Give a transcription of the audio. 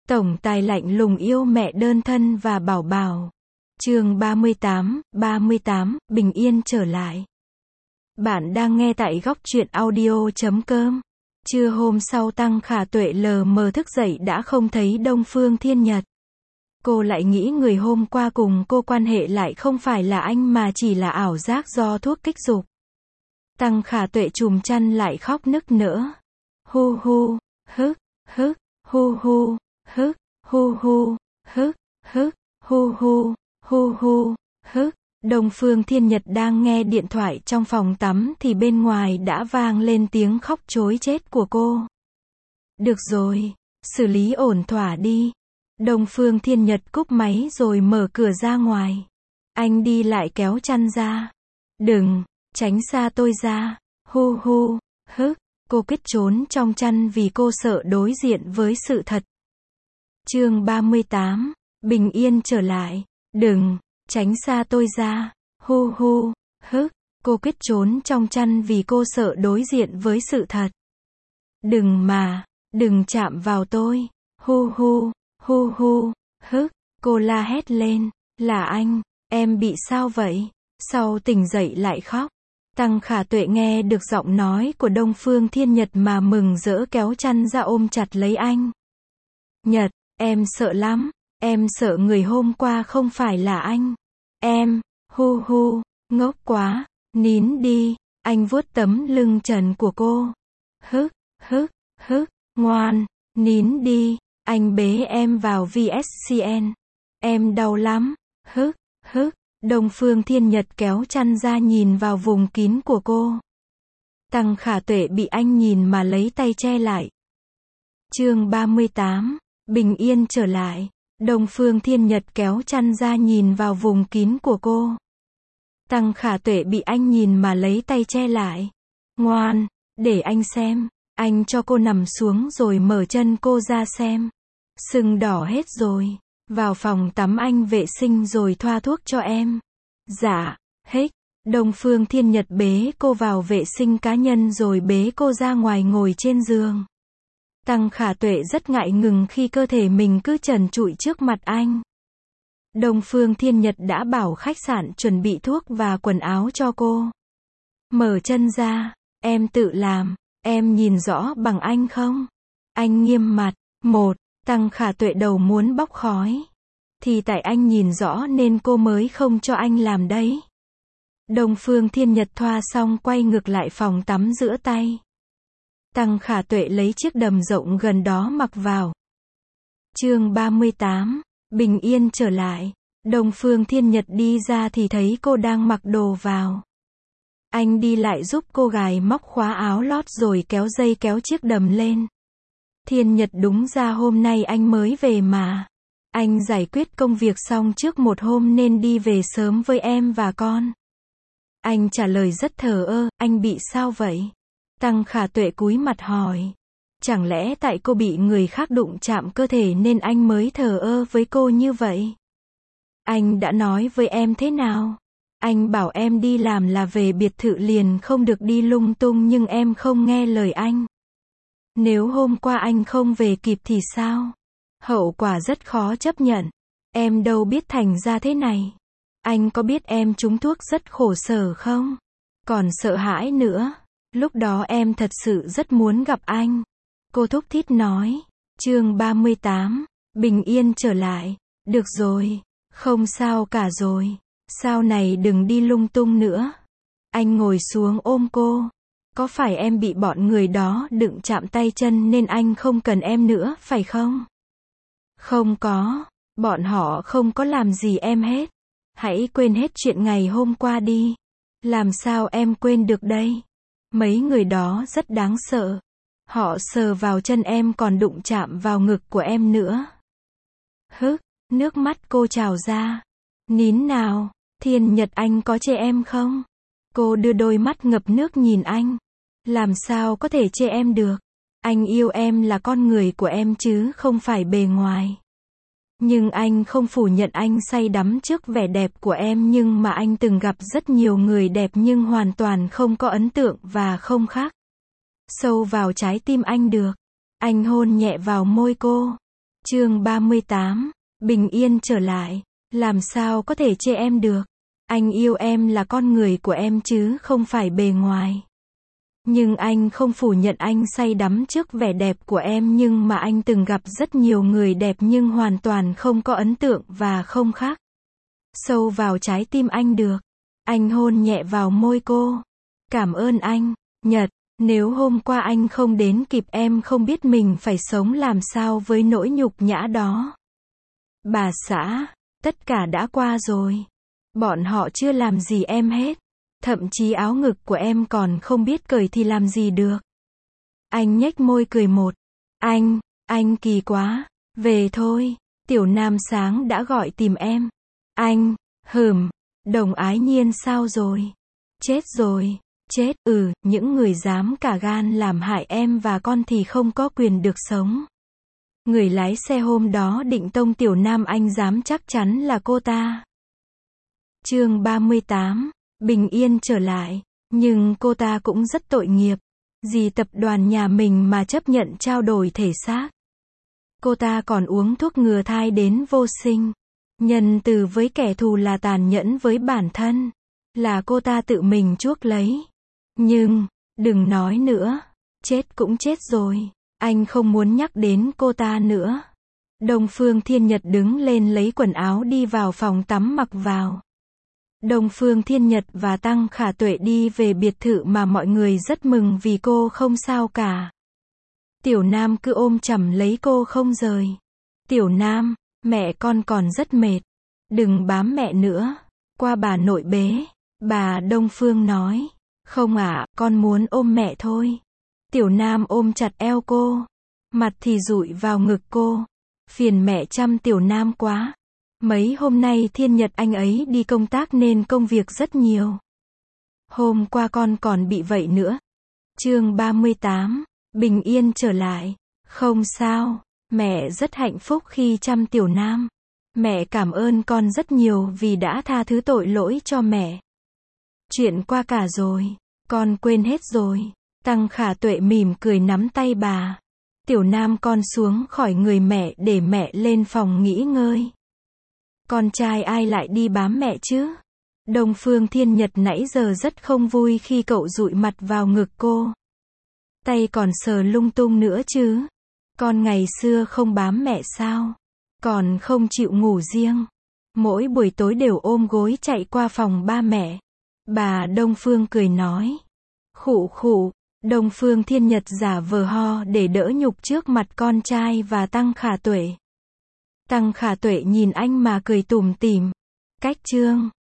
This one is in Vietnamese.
Tổng tài lạnh lùng yêu mẹ đơn thân và bảo bảo. Chương 38, bình yên trở lại. Bạn đang nghe tại góc truyện audio.com. Trưa hôm sau Tăng Khả Tuệ lờ mờ thức dậy đã không thấy Đông Phương Thiên Nhật. Cô lại nghĩ người hôm qua cùng cô quan hệ lại không phải là anh mà chỉ là ảo giác do thuốc kích dục. Tăng Khả Tuệ chùm chăn lại khóc nức nở. Hu hu, hức, hức, hu hu, hức, hu hu, hức, hức, hu hu, hu hu, hức. Đông Phương Thiên Nhật đang nghe điện thoại trong phòng tắm thì bên ngoài đã vang lên tiếng khóc trối chết của cô. Được rồi, xử lý ổn thỏa đi. Đông Phương Thiên Nhật cúp máy rồi mở cửa ra ngoài. Anh đi lại kéo chăn ra. Đừng, tránh xa tôi ra. Hu hu, hức. Cô quyết trốn trong chăn vì cô sợ đối diện với sự thật. Chương 38, bình yên trở lại. Đừng, tránh xa tôi ra. Hu hu, hức. Cô quyết trốn trong chăn vì cô sợ đối diện với sự thật. Đừng mà, đừng chạm vào tôi. Hu hu, hu hu, hức. Cô la hét lên. Là anh, em bị sao vậy? Sau tỉnh dậy lại khóc. Tăng Khả Tuệ nghe được giọng nói của Đông Phương Thiên Nhật mà mừng rỡ kéo chăn ra ôm chặt lấy anh. Nhật, em sợ lắm, em sợ người hôm qua không phải là anh. Em, hu hu, ngốc quá, nín đi, anh vuốt tấm lưng trần của cô. Hức, hức, hức, ngoan, nín đi, anh bế em vào VSCN. Em đau lắm, hức, hức. Đông Phương Thiên Nhật kéo chăn ra nhìn vào vùng kín của cô. Tăng Khả Tuệ bị anh nhìn mà lấy tay che lại. Chương 38, bình yên trở lại. Đông Phương Thiên Nhật kéo chăn ra nhìn vào vùng kín của cô. Tăng Khả Tuệ bị anh nhìn mà lấy tay che lại. Ngoan, để anh xem. Anh cho cô nằm xuống rồi mở chân cô ra xem. Sưng đỏ hết rồi. Vào phòng tắm anh vệ sinh rồi thoa thuốc cho em. Dạ, hết. Đông Phương Thiên Nhật bế cô vào vệ sinh cá nhân rồi bế cô ra ngoài ngồi trên giường. Tăng Khả Tuệ rất ngại ngùng khi cơ thể mình cứ trần trụi trước mặt anh. Đông Phương Thiên Nhật đã bảo khách sạn chuẩn bị thuốc và quần áo cho cô. Mở chân ra, em tự làm, em nhìn rõ bằng anh không? Anh nghiêm mặt. Tăng Khả Tuệ đầu muốn bốc khói. Thì tại anh nhìn rõ nên cô mới không cho anh làm đấy. Đông Phương Thiên Nhật thoa xong quay ngược lại phòng tắm rửa tay. Tăng Khả Tuệ lấy chiếc đầm rộng gần đó mặc vào. Chương 38, bình yên trở lại. Đông Phương Thiên Nhật đi ra thì thấy cô đang mặc đồ vào. Anh đi lại giúp cô gài móc khóa áo lót rồi kéo dây kéo chiếc đầm lên. Thiên Nhật đúng ra hôm nay anh mới về mà. Anh giải quyết công việc xong trước một hôm nên đi về sớm với em và con. Anh trả lời rất thờ ơ, anh bị sao vậy? Tăng Khả Tuệ cúi mặt hỏi. Chẳng lẽ tại cô bị người khác đụng chạm cơ thể nên anh mới thờ ơ với cô như vậy? Anh đã nói với em thế nào? Anh bảo em đi làm là về biệt thự liền không được đi lung tung nhưng em không nghe lời anh. Nếu hôm qua anh không về kịp thì sao? Hậu quả rất khó chấp nhận. Em đâu biết thành ra thế này. Anh có biết em trúng thuốc rất khổ sở không? Còn sợ hãi nữa. Lúc đó em thật sự rất muốn gặp anh. Cô thúc thít nói. Chương 38, bình yên trở lại. Được rồi, không sao cả rồi. Sau này đừng đi lung tung nữa. Anh ngồi xuống ôm cô. Có phải em bị bọn người đó đụng chạm tay chân nên anh không cần em nữa, phải không? Không có, bọn họ không có làm gì em hết. Hãy quên hết chuyện ngày hôm qua đi. Làm sao em quên được đây? Mấy người đó rất đáng sợ. Họ sờ vào chân em còn đụng chạm vào ngực của em nữa. Hức, nước mắt cô trào ra. Nín nào, Thiên Nhật anh có chê em không? Cô đưa đôi mắt ngập nước nhìn anh. Làm sao có thể chê em được? Anh yêu em là con người của em chứ không phải bề ngoài. Nhưng anh không phủ nhận anh say đắm trước vẻ đẹp của em nhưng mà anh từng gặp rất nhiều người đẹp nhưng hoàn toàn không có ấn tượng và không khác sâu vào trái tim anh được. Anh hôn nhẹ vào môi cô. Chương 38. Bình yên trở lại. Làm sao có thể chê em được? Anh yêu em là con người của em chứ không phải bề ngoài. Nhưng anh không phủ nhận anh say đắm trước vẻ đẹp của em, nhưng mà anh từng gặp rất nhiều người đẹp nhưng hoàn toàn không có ấn tượng và không khác sâu vào trái tim anh được. Anh hôn nhẹ vào môi cô. Cảm ơn anh, Nhật. Nếu hôm qua anh không đến kịp em không biết mình phải sống làm sao với nỗi nhục nhã đó. Bà xã, tất cả đã qua rồi. Bọn họ chưa làm gì em hết. Thậm chí áo ngực của em còn không biết cởi thì làm gì được. Anh nhếch môi cười một. Anh kỳ quá. Về thôi, Tiểu Nam sáng đã gọi tìm em. Anh, Đồng Ái Nhiên sao rồi? Chết rồi. Chết, những người dám cả gan làm hại em và con thì không có quyền được sống. Người lái xe hôm đó định tông Tiểu Nam, anh dám chắc chắn là cô ta. Chương 38. Bình yên trở lại. Nhưng cô ta cũng rất tội nghiệp. Vì tập đoàn nhà mình mà chấp nhận trao đổi thể xác. Cô ta còn uống thuốc ngừa thai đến vô sinh. Nhân từ với kẻ thù là tàn nhẫn với bản thân. Là cô ta tự mình chuốc lấy. Nhưng, đừng nói nữa. Chết cũng chết rồi. Anh không muốn nhắc đến cô ta nữa. Đông Phương Thiên Nhật đứng lên lấy quần áo đi vào phòng tắm mặc vào. Đông Phương Thiên Nhật và Tăng Khả Tuệ đi về biệt thự mà mọi người rất mừng vì cô không sao cả. Tiểu Nam cứ ôm chầm lấy cô không rời. Tiểu Nam, mẹ con còn rất mệt. Đừng bám mẹ nữa. Qua bà nội bế. Bà Đông Phương nói. Không ạ, con muốn ôm mẹ thôi. Tiểu Nam ôm chặt eo cô. Mặt thì dụi vào ngực cô. Phiền mẹ chăm Tiểu Nam quá. Mấy hôm nay Thiên Nhật anh ấy đi công tác nên công việc rất nhiều. Hôm qua con còn bị vậy nữa. Chương 38. Bình yên trở lại. Không sao. Mẹ rất hạnh phúc khi chăm Tiểu Nam. Mẹ cảm ơn con rất nhiều vì đã tha thứ tội lỗi cho mẹ. Chuyện qua cả rồi. Con quên hết rồi. Tăng Khả Tuệ mỉm cười nắm tay bà. Tiểu Nam con xuống khỏi người mẹ để mẹ lên phòng nghỉ ngơi. Con trai ai lại đi bám mẹ chứ? Đông Phương Thiên Nhật nãy giờ rất không vui khi cậu dụi mặt vào ngực cô. Tay còn sờ lung tung nữa chứ. Con ngày xưa không bám mẹ sao? Còn không chịu ngủ riêng. Mỗi buổi tối đều ôm gối chạy qua phòng ba mẹ. Bà Đông Phương cười nói. Khụ khụ. Đông Phương Thiên Nhật giả vờ ho để đỡ nhục trước mặt con trai và Tăng Khả Tuệ. Tăng Khả Tuệ nhìn anh mà cười tủm tỉm. Cách chương